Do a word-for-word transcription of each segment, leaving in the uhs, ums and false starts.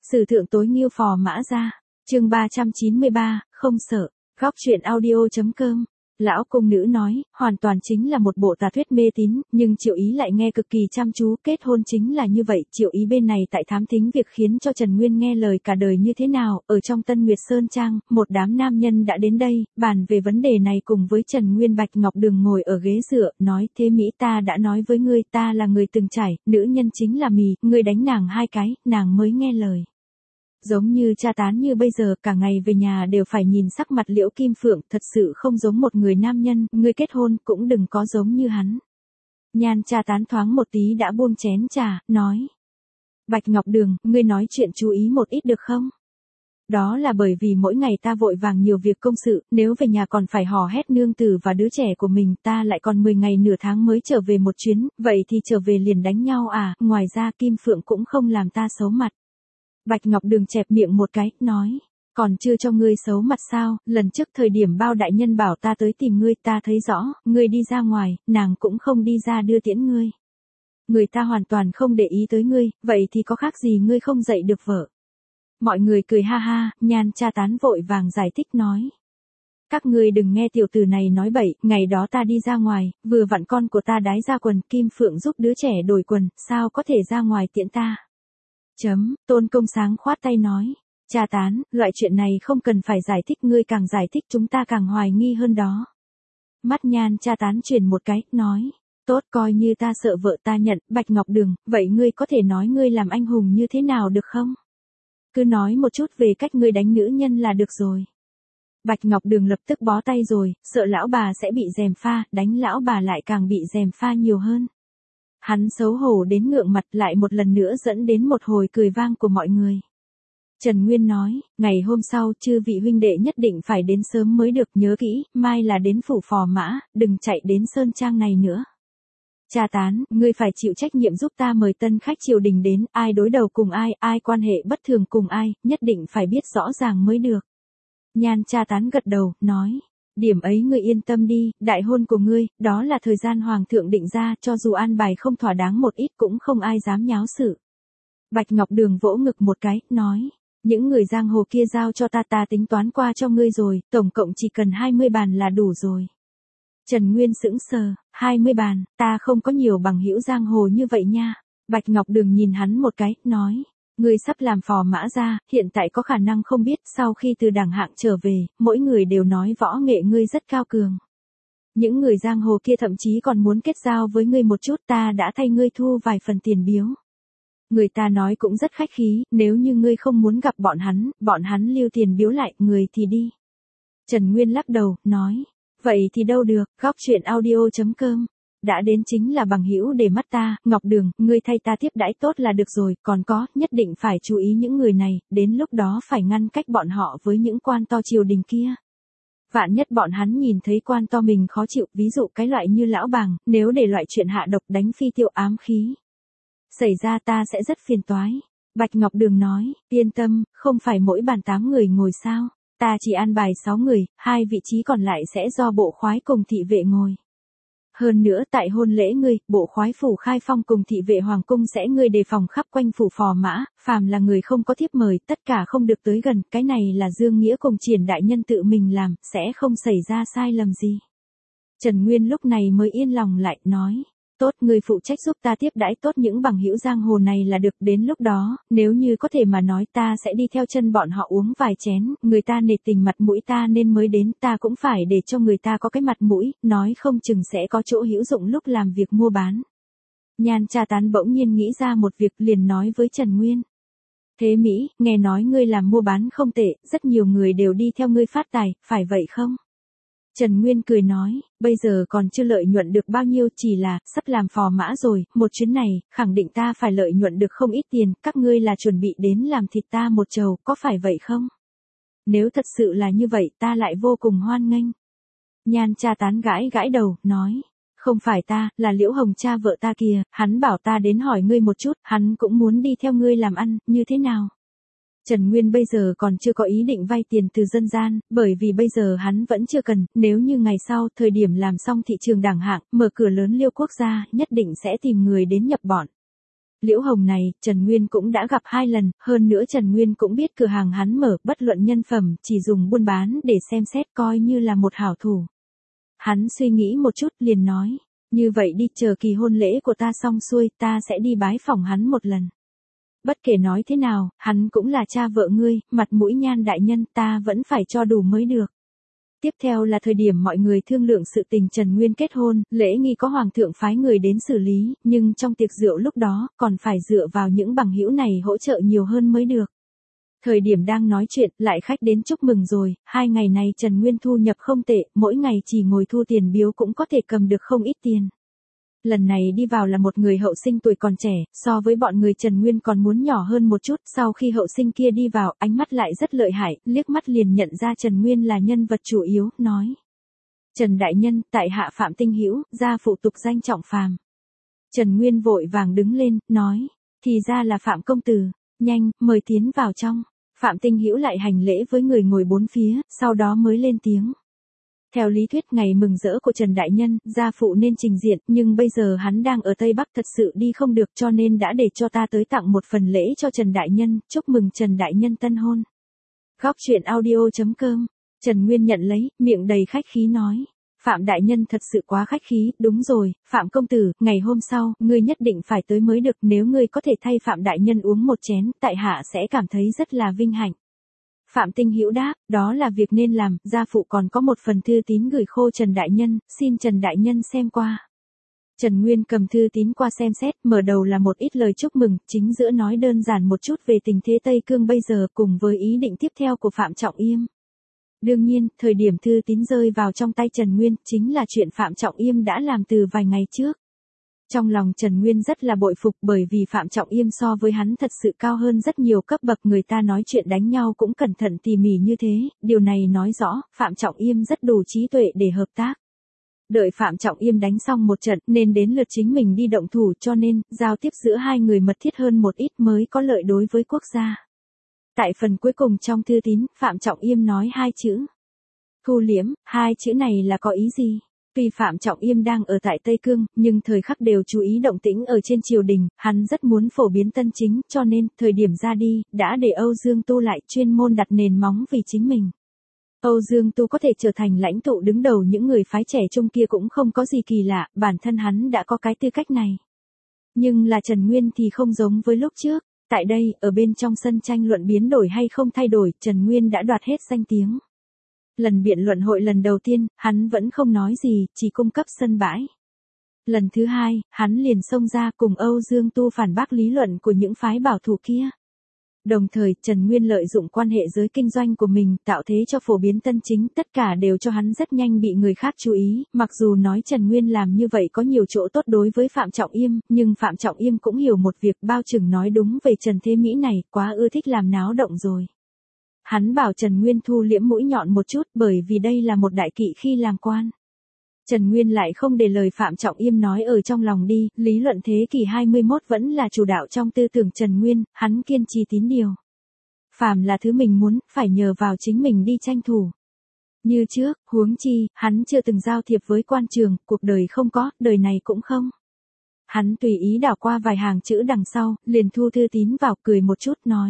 Sử thượng tối nghiêu phò mã ra. Chương ba trăm chín mươi ba, không sợ. Góc truyện audio.com. Lão cung nữ nói, hoàn toàn chính là một bộ tà thuyết mê tín, nhưng Triệu Ý lại nghe cực kỳ chăm chú, kết hôn chính là như vậy. Triệu Ý bên này tại thám thính việc khiến cho Trần Nguyên nghe lời cả đời như thế nào. Ở trong Tân Nguyệt Sơn Trang, một đám nam nhân đã đến đây, bàn về vấn đề này cùng với Trần Nguyên. Bạch Ngọc Đường ngồi ở ghế dựa, nói, thế Mỹ ta đã nói với ngươi, ta là người từng trải, nữ nhân chính là mì, ngươi đánh nàng hai cái, nàng mới nghe lời. Giống như cha tán như bây giờ, cả ngày về nhà đều phải nhìn sắc mặt Liễu Kim Phượng, thật sự không giống một người nam nhân, ngươi kết hôn cũng đừng có giống như hắn. Nhan cha tán thoáng một tí đã buông chén trà, nói. Bạch Ngọc Đường, ngươi nói chuyện chú ý một ít được không? Đó là bởi vì mỗi ngày ta vội vàng nhiều việc công sự, nếu về nhà còn phải hò hét nương tử và đứa trẻ của mình, ta lại còn mười ngày nửa tháng mới trở về một chuyến, vậy thì trở về liền đánh nhau à, ngoài ra Kim Phượng cũng không làm ta xấu mặt. Bạch Ngọc Đường chẹp miệng một cái, nói, còn chưa cho ngươi xấu mặt sao, lần trước thời điểm bao đại nhân bảo ta tới tìm ngươi, ta thấy rõ, ngươi đi ra ngoài, nàng cũng không đi ra đưa tiễn ngươi. Người ta hoàn toàn không để ý tới ngươi, vậy thì có khác gì ngươi không dạy được vợ. Mọi người cười ha ha, Nhan cha tán vội vàng giải thích nói. Các ngươi đừng nghe tiểu tử này nói bậy, ngày đó ta đi ra ngoài, vừa vặn con của ta đái ra quần, Kim Phượng giúp đứa trẻ đổi quần, sao có thể ra ngoài tiễn ta. Chấm, Tôn Công Sáng khoát tay nói, cha tán, loại chuyện này không cần phải giải thích, ngươi càng giải thích chúng ta càng hoài nghi hơn đó. Mắt Nhan cha tán chuyển một cái, nói, tốt, coi như ta sợ vợ ta nhận. Bạch Ngọc Đường, vậy ngươi có thể nói ngươi làm anh hùng như thế nào được không? Cứ nói một chút về cách ngươi đánh nữ nhân là được rồi. Bạch Ngọc Đường lập tức bó tay rồi, sợ lão bà sẽ bị gièm pha, đánh lão bà lại càng bị gièm pha nhiều hơn. Hắn xấu hổ đến ngượng mặt, lại một lần nữa dẫn đến một hồi cười vang của mọi người. Trần Nguyên nói, ngày hôm sau chư vị huynh đệ nhất định phải đến sớm mới được, nhớ kỹ, mai là đến phủ phò mã, đừng chạy đến Sơn Trang này nữa. Cha tán, ngươi phải chịu trách nhiệm giúp ta mời tân khách triều đình đến, ai đối đầu cùng ai, ai quan hệ bất thường cùng ai, nhất định phải biết rõ ràng mới được. Nhan cha tán gật đầu, nói. Điểm ấy ngươi yên tâm đi, đại hôn của ngươi, đó là thời gian hoàng thượng định ra, cho dù an bài không thỏa đáng một ít cũng không ai dám nháo sự. Bạch Ngọc Đường vỗ ngực một cái, nói, những người giang hồ kia giao cho ta, ta tính toán qua cho ngươi rồi, tổng cộng chỉ cần hai mươi bàn là đủ rồi. Trần Nguyên sững sờ, hai mươi bàn, ta không có nhiều bằng hữu giang hồ như vậy nha. Bạch Ngọc Đường nhìn hắn một cái, nói. Ngươi sắp làm phò mã ra, hiện tại có khả năng không biết, sau khi từ đẳng hạng trở về, mỗi người đều nói võ nghệ ngươi rất cao cường. Những người giang hồ kia thậm chí còn muốn kết giao với ngươi một chút, ta đã thay ngươi thu vài phần tiền biếu. Người ta nói cũng rất khách khí, nếu như ngươi không muốn gặp bọn hắn, bọn hắn lưu tiền biếu lại, người thì đi. Trần Nguyên lắc đầu, nói, vậy thì đâu được, góc truyện audio.com. Đã đến chính là bằng hữu để mắt ta, Ngọc Đường, ngươi thay ta tiếp đãi tốt là được rồi, còn có, nhất định phải chú ý những người này, đến lúc đó phải ngăn cách bọn họ với những quan to triều đình kia. Vạn nhất bọn hắn nhìn thấy quan to mình khó chịu, ví dụ cái loại như lão bàng, nếu để loại chuyện hạ độc đánh phi tiêu ám khí xảy ra ta sẽ rất phiền toái. Bạch Ngọc Đường nói, yên tâm, không phải mỗi bàn tám người ngồi sao, ta chỉ an bài sáu người, hai vị trí còn lại sẽ do bộ khoái cùng thị vệ ngồi. Hơn nữa tại hôn lễ ngươi, bộ khoái phủ Khai Phong cùng thị vệ hoàng cung sẽ ngươi đề phòng khắp quanh phủ phò mã, phàm là người không có thiếp mời, tất cả không được tới gần, cái này là Dương Nghĩa cùng Triển đại nhân tự mình làm, sẽ không xảy ra sai lầm gì. Trần Nguyên lúc này mới yên lòng lại, nói, tốt, ngươi phụ trách giúp ta tiếp đãi tốt những bằng hữu giang hồ này là được, đến lúc đó, nếu như có thể mà nói ta sẽ đi theo chân bọn họ uống vài chén, người ta nể tình mặt mũi ta nên mới đến, ta cũng phải để cho người ta có cái mặt mũi, nói không chừng sẽ có chỗ hữu dụng lúc làm việc mua bán. Nhan cha tán bỗng nhiên nghĩ ra một việc, liền nói với Trần Nguyên. Thế Mỹ, nghe nói ngươi làm mua bán không tệ, rất nhiều người đều đi theo ngươi phát tài, phải vậy không? Trần Nguyên cười nói, bây giờ còn chưa lợi nhuận được bao nhiêu, chỉ là, sắp làm phò mã rồi, một chuyến này, khẳng định ta phải lợi nhuận được không ít tiền, các ngươi là chuẩn bị đến làm thịt ta một chầu, có phải vậy không? Nếu thật sự là như vậy, ta lại vô cùng hoan nghênh. Nhan cha tán gãi gãi đầu, nói, không phải ta, là Liễu Hồng cha vợ ta kìa, hắn bảo ta đến hỏi ngươi một chút, hắn cũng muốn đi theo ngươi làm ăn, như thế nào? Trần Nguyên bây giờ còn chưa có ý định vay tiền từ dân gian, bởi vì bây giờ hắn vẫn chưa cần, nếu như ngày sau, thời điểm làm xong thị trường đẳng hạng, mở cửa lớn Liêu quốc gia, nhất định sẽ tìm người đến nhập bọn. Liễu Hồng này, Trần Nguyên cũng đã gặp hai lần, hơn nữa Trần Nguyên cũng biết cửa hàng hắn mở, bất luận nhân phẩm, chỉ dùng buôn bán để xem xét coi như là một hảo thủ. Hắn suy nghĩ một chút liền nói, như vậy đi, chờ kỳ hôn lễ của ta xong xuôi, ta sẽ đi bái phỏng hắn một lần. Bất kể nói thế nào, hắn cũng là cha vợ ngươi, mặt mũi Nhan đại nhân ta vẫn phải cho đủ mới được. Tiếp theo là thời điểm mọi người thương lượng sự tình Trần Nguyên kết hôn, lễ nghi có hoàng thượng phái người đến xử lý, nhưng trong tiệc rượu lúc đó, còn phải dựa vào những bằng hữu này hỗ trợ nhiều hơn mới được. Thời điểm đang nói chuyện, lại khách đến chúc mừng rồi, hai ngày này Trần Nguyên thu nhập không tệ, mỗi ngày chỉ ngồi thu tiền biếu cũng có thể cầm được không ít tiền. Lần này đi vào là một người hậu sinh tuổi còn trẻ, so với bọn người Trần Nguyên còn muốn nhỏ hơn một chút, sau khi hậu sinh kia đi vào, ánh mắt lại rất lợi hại, liếc mắt liền nhận ra Trần Nguyên là nhân vật chủ yếu, nói. Trần đại nhân, tại hạ Phạm Tinh Hữu, gia phụ tục danh Trọng Phàm. Trần Nguyên vội vàng đứng lên, nói, thì ra là Phạm công tử, nhanh, mời tiến vào trong. Phạm Tinh Hữu lại hành lễ với người ngồi bốn phía, sau đó mới lên tiếng. Theo lý thuyết ngày mừng rỡ của Trần Đại Nhân, gia phụ nên trình diện, nhưng bây giờ hắn đang ở Tây Bắc thật sự đi không được cho nên đã để cho ta tới tặng một phần lễ cho Trần Đại Nhân, chúc mừng Trần Đại Nhân tân hôn. Góc truyện audio chấm com, Trần Nguyên nhận lấy, miệng đầy khách khí nói. Phạm Đại Nhân thật sự quá khách khí, đúng rồi, Phạm Công Tử, ngày hôm sau, ngươi nhất định phải tới mới được, nếu ngươi có thể thay Phạm Đại Nhân uống một chén, tại hạ sẽ cảm thấy rất là vinh hạnh. Phạm Tinh Hữu đáp, đó là việc nên làm, gia phụ còn có một phần thư tín gửi khô Trần Đại Nhân, xin Trần Đại Nhân xem qua. Trần Nguyên cầm thư tín qua xem xét, mở đầu là một ít lời chúc mừng, chính giữa nói đơn giản một chút về tình thế Tây Cương bây giờ cùng với ý định tiếp theo của Phạm Trọng Yêm. Đương nhiên, thời điểm thư tín rơi vào trong tay Trần Nguyên, chính là chuyện Phạm Trọng Yêm đã làm từ vài ngày trước. Trong lòng Trần Nguyên rất là bội phục bởi vì Phạm Trọng Yêm so với hắn thật sự cao hơn rất nhiều cấp bậc, người ta nói chuyện đánh nhau cũng cẩn thận tỉ mỉ như thế, điều này nói rõ, Phạm Trọng Yêm rất đủ trí tuệ để hợp tác. Đợi Phạm Trọng Yêm đánh xong một trận nên đến lượt chính mình đi động thủ cho nên, giao tiếp giữa hai người mật thiết hơn một ít mới có lợi đối với quốc gia. Tại phần cuối cùng trong thư tín, Phạm Trọng Yêm nói hai chữ. Thu liễm, hai chữ này là có ý gì? Tuy Phạm Trọng Yêm đang ở tại Tây Cương, nhưng thời khắc đều chú ý động tĩnh ở trên triều đình, hắn rất muốn phổ biến tân chính, cho nên, thời điểm ra đi, đã để Âu Dương Tu lại chuyên môn đặt nền móng vì chính mình. Âu Dương Tu có thể trở thành lãnh tụ đứng đầu những người phái trẻ trung kia cũng không có gì kỳ lạ, bản thân hắn đã có cái tư cách này. Nhưng là Trần Nguyên thì không giống với lúc trước, tại đây, ở bên trong sân tranh luận biến đổi hay không thay đổi, Trần Nguyên đã đoạt hết danh tiếng. Lần biện luận hội lần đầu tiên, hắn vẫn không nói gì, chỉ cung cấp sân bãi. Lần thứ hai, hắn liền xông ra cùng Âu Dương Tu phản bác lý luận của những phái bảo thủ kia. Đồng thời, Trần Nguyên lợi dụng quan hệ giới kinh doanh của mình, tạo thế cho phổ biến tân chính, tất cả đều cho hắn rất nhanh bị người khác chú ý, mặc dù nói Trần Nguyên làm như vậy có nhiều chỗ tốt đối với Phạm Trọng Yêm, nhưng Phạm Trọng Yêm cũng hiểu một việc, bao chừng nói đúng về Trần Thế Mỹ này, quá ưa thích làm náo động rồi. Hắn bảo Trần Nguyên thu liễm mũi nhọn một chút bởi vì đây là một đại kỵ khi làm quan. Trần Nguyên lại không để lời Phạm Trọng Yêm nói ở trong lòng đi, lý luận thế kỷ hai mươi mốt vẫn là chủ đạo trong tư tưởng Trần Nguyên, hắn kiên trì tín điều. Phàm là thứ mình muốn, phải nhờ vào chính mình đi tranh thủ. Như trước, huống chi, hắn chưa từng giao thiệp với quan trường, cuộc đời không có, đời này cũng không. Hắn tùy ý đảo qua vài hàng chữ đằng sau, liền thu thư tín vào cười một chút nói.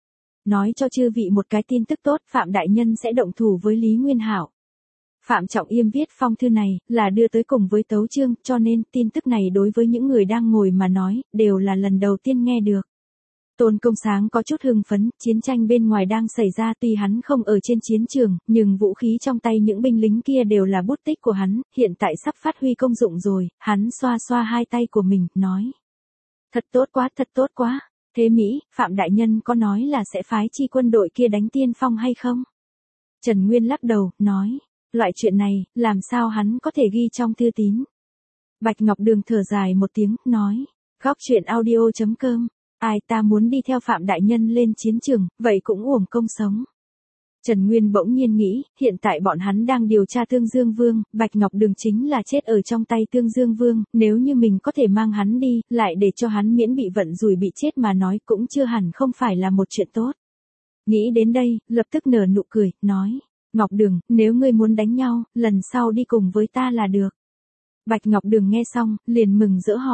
Nói cho chư vị một cái tin tức tốt, Phạm Đại Nhân sẽ động thủ với Lý Nguyên Hạo. Phạm Trọng Yêm viết phong thư này, là đưa tới cùng với tấu chương, cho nên, tin tức này đối với những người đang ngồi mà nói, đều là lần đầu tiên nghe được. Tôn Công Sáng có chút hưng phấn, chiến tranh bên ngoài đang xảy ra tuy hắn không ở trên chiến trường, nhưng vũ khí trong tay những binh lính kia đều là bút tích của hắn, hiện tại sắp phát huy công dụng rồi, hắn xoa xoa hai tay của mình, nói. Thật tốt quá, thật tốt quá. Thế Mỹ, Phạm Đại Nhân có nói là sẽ phái chi quân đội kia đánh Tiên Phong hay không? Trần Nguyên lắc đầu, nói, loại chuyện này, làm sao hắn có thể ghi trong thư tín? Bạch Ngọc Đường thở dài một tiếng, nói, góc truyện audio chấm com, ai ta muốn đi theo Phạm Đại Nhân lên chiến trường, vậy cũng uổng công sống. Trần Nguyên bỗng nhiên nghĩ, hiện tại bọn hắn đang điều tra Tương Dương Vương, Bạch Ngọc Đường chính là chết ở trong tay Tương Dương Vương, nếu như mình có thể mang hắn đi, lại để cho hắn miễn bị vận rủi bị chết mà nói cũng chưa hẳn không phải là một chuyện tốt. Nghĩ đến đây, lập tức nở nụ cười, nói, Ngọc Đường, nếu ngươi muốn đánh nhau, lần sau đi cùng với ta là được. Bạch Ngọc Đường nghe xong, liền mừng rỡ hỏi,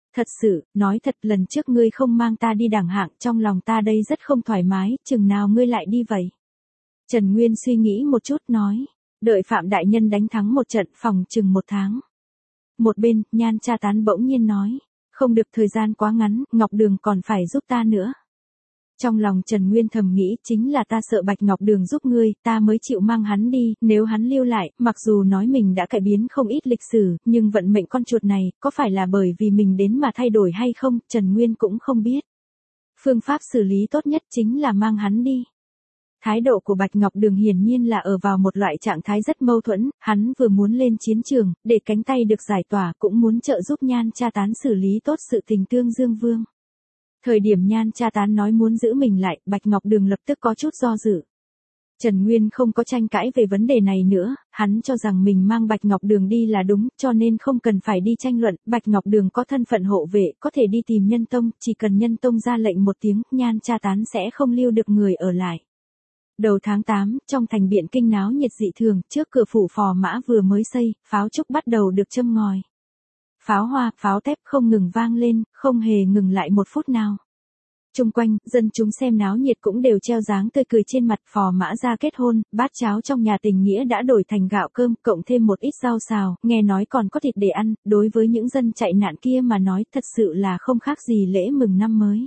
Thật sự, nói thật lần trước ngươi không mang ta đi đẳng hạng, trong lòng ta đây rất không thoải mái, chừng nào ngươi lại đi vậy? Trần Nguyên suy nghĩ một chút nói, đợi Phạm Đại Nhân đánh thắng một trận phòng chừng một tháng. Một bên, Nhan Cha Tán bỗng nhiên nói, không được, thời gian quá ngắn, Ngọc Đường còn phải giúp ta nữa. Trong lòng Trần Nguyên thầm nghĩ, chính là ta sợ Bạch Ngọc Đường giúp ngươi, ta mới chịu mang hắn đi, nếu hắn lưu lại, mặc dù nói mình đã cải biến không ít lịch sử, nhưng vận mệnh con chuột này, có phải là bởi vì mình đến mà thay đổi hay không, Trần Nguyên cũng không biết. Phương pháp xử lý tốt nhất chính là mang hắn đi. Thái độ của Bạch Ngọc Đường hiển nhiên là ở vào một loại trạng thái rất mâu thuẫn, hắn vừa muốn lên chiến trường, để cánh tay được giải tỏa, cũng muốn trợ giúp Nhan Cha Tán xử lý tốt sự tình Tương Dương Vương. Thời điểm Nhan Cha Tán nói muốn giữ mình lại, Bạch Ngọc Đường lập tức có chút do dự. Trần Nguyên không có tranh cãi về vấn đề này nữa, hắn cho rằng mình mang Bạch Ngọc Đường đi là đúng, cho nên không cần phải đi tranh luận, Bạch Ngọc Đường có thân phận hộ vệ, có thể đi tìm Nhân Tông, chỉ cần Nhân Tông ra lệnh một tiếng, Nhan Cha Tán sẽ không lưu được người ở lại. Đầu tháng tám, trong thành Biện Kinh náo nhiệt dị thường, trước cửa phủ Phò Mã vừa mới xây, pháo trúc bắt đầu được châm ngòi. Pháo hoa, pháo tép không ngừng vang lên, không hề ngừng lại một phút nào. Chung quanh, dân chúng xem náo nhiệt cũng đều treo dáng tươi cười trên mặt. Phò Mã Gia kết hôn, bát cháo trong nhà tình nghĩa đã đổi thành gạo cơm, cộng thêm một ít rau xào, nghe nói còn có thịt để ăn, đối với những dân chạy nạn kia mà nói thật sự là không khác gì lễ mừng năm mới.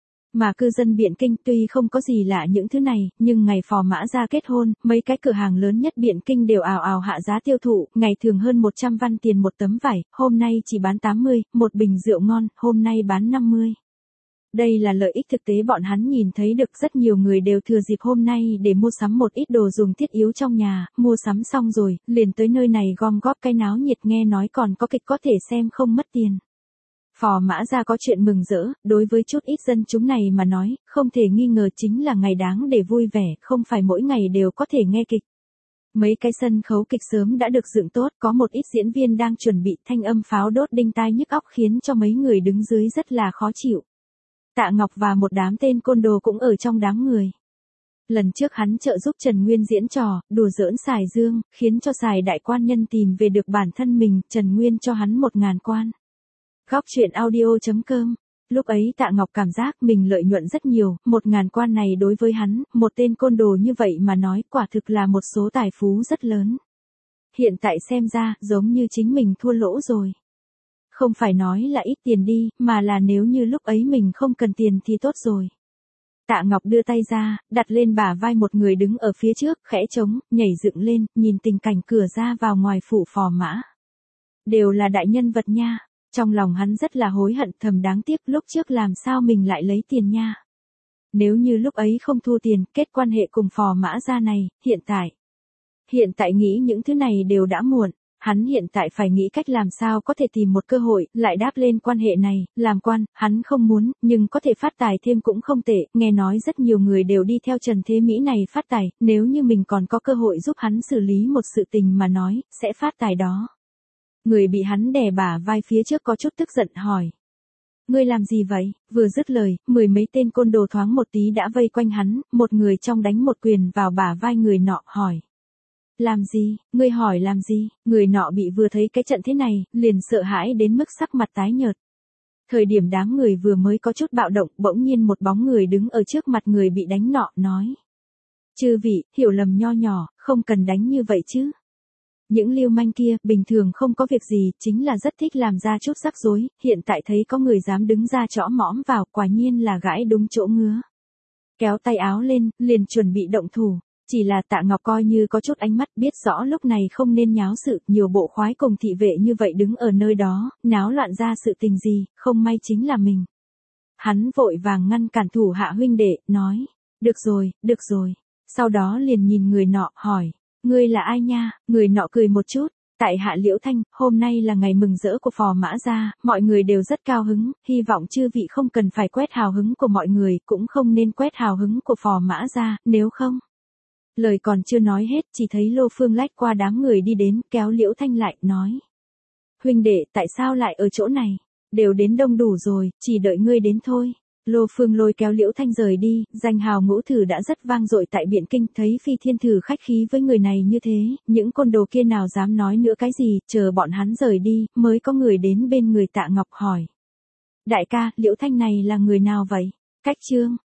Mà cư dân Biện Kinh tuy không có gì lạ những thứ này, nhưng ngày Phò Mã Gia kết hôn, mấy cái cửa hàng lớn nhất Biện Kinh đều ào ào hạ giá tiêu thụ, ngày thường hơn một trăm văn tiền một tấm vải, hôm nay chỉ bán tám mươi, một bình rượu ngon, hôm nay bán năm mươi. Đây là lợi ích thực tế bọn hắn nhìn thấy được, rất nhiều người đều thừa dịp hôm nay để mua sắm một ít đồ dùng thiết yếu trong nhà, mua sắm xong rồi, liền tới nơi này gom góp cái náo nhiệt, nghe nói còn có kịch có thể xem không mất tiền. Phò Mã Gia có chuyện mừng rỡ, đối với chút ít dân chúng này mà nói, không thể nghi ngờ chính là ngày đáng để vui vẻ, không phải mỗi ngày đều có thể nghe kịch. Mấy cái sân khấu kịch sớm đã được dựng tốt, có một ít diễn viên đang chuẩn bị, thanh âm pháo đốt đinh tai nhức óc khiến cho mấy người đứng dưới rất là khó chịu. Tạ Ngọc và một đám tên côn đồ cũng ở trong đám người. Lần trước hắn trợ giúp Trần Nguyên diễn trò, đùa giỡn Sài Dương, khiến cho Sài đại quan nhân tìm về được bản thân mình, Trần Nguyên cho hắn một ngàn quan. Góc truyện audio chấm com. Lúc ấy Tạ Ngọc cảm giác mình lợi nhuận rất nhiều, một ngàn quan này đối với hắn, một tên côn đồ như vậy mà nói, quả thực là một số tài phú rất lớn. Hiện tại xem ra, giống như chính mình thua lỗ rồi. Không phải nói là ít tiền đi, mà là nếu như lúc ấy mình không cần tiền thì tốt rồi. Tạ Ngọc đưa tay ra, đặt lên bả vai một người đứng ở phía trước, khẽ trống, nhảy dựng lên, nhìn tình cảnh cửa ra vào ngoài phủ Phò Mã. Đều là đại nhân vật nha. Trong lòng hắn rất là hối hận, thầm đáng tiếc lúc trước làm sao mình lại lấy tiền nha. Nếu như lúc ấy không thu tiền, kết quan hệ cùng Phò Mã Gia này, hiện tại. Hiện tại nghĩ những thứ này đều đã muộn, hắn hiện tại phải nghĩ cách làm sao có thể tìm một cơ hội, lại đáp lên quan hệ này, làm quan, hắn không muốn, nhưng có thể phát tài thêm cũng không tệ, nghe nói rất nhiều người đều đi theo Trần Thế Mỹ này phát tài, nếu như mình còn có cơ hội giúp hắn xử lý một sự tình mà nói, sẽ phát tài đó. Người bị hắn đè bả vai phía trước có chút tức giận hỏi. Ngươi làm gì vậy? Vừa dứt lời, mười mấy tên côn đồ thoáng một tí đã vây quanh hắn, một người trong đánh một quyền vào bả vai người nọ hỏi. Làm gì? Ngươi hỏi làm gì? Người nọ bị vừa thấy cái trận thế này, liền sợ hãi đến mức sắc mặt tái nhợt. Thời điểm đám người vừa mới có chút bạo động, bỗng nhiên một bóng người đứng ở trước mặt người bị đánh nọ, nói. Chư vị, hiểu lầm nho nhỏ, không cần đánh như vậy chứ. Những lưu manh kia, bình thường không có việc gì, chính là rất thích làm ra chút rắc rối, hiện tại thấy có người dám đứng ra chõ mõm vào, quả nhiên là gãi đúng chỗ ngứa. Kéo tay áo lên, liền chuẩn bị động thủ, chỉ là Tạ Ngọc coi như có chút ánh mắt, biết rõ lúc này không nên nháo sự, nhiều bộ khoái cùng thị vệ như vậy đứng ở nơi đó, náo loạn ra sự tình gì, không may chính là mình. Hắn vội vàng ngăn cản thủ hạ huynh đệ, nói, được rồi, được rồi, sau đó liền nhìn người nọ, hỏi. Ngươi là ai nha? Người nọ cười một chút, tại hạ Liễu Thanh, hôm nay là ngày mừng rỡ của Phò Mã Gia, mọi người đều rất cao hứng, hy vọng chư vị không cần phải quét hào hứng của mọi người, cũng không nên quét hào hứng của Phò Mã Gia, nếu không. Lời còn chưa nói hết, chỉ thấy Lô Phương lách qua đám người đi đến, kéo Liễu Thanh lại, nói. Huynh đệ, tại sao lại ở chỗ này? Đều đến đông đủ rồi, chỉ đợi ngươi đến thôi. Lô Phương lôi kéo Liễu Thanh rời đi, danh hào Ngũ Thử đã rất vang dội tại Biện Kinh, thấy Phi Thiên Thử khách khí với người này như thế, những côn đồ kia nào dám nói nữa cái gì, chờ bọn hắn rời đi, mới có người đến bên người Tạ Ngọc hỏi. Đại ca, Liễu Thanh này là người nào vậy? Cách Trương,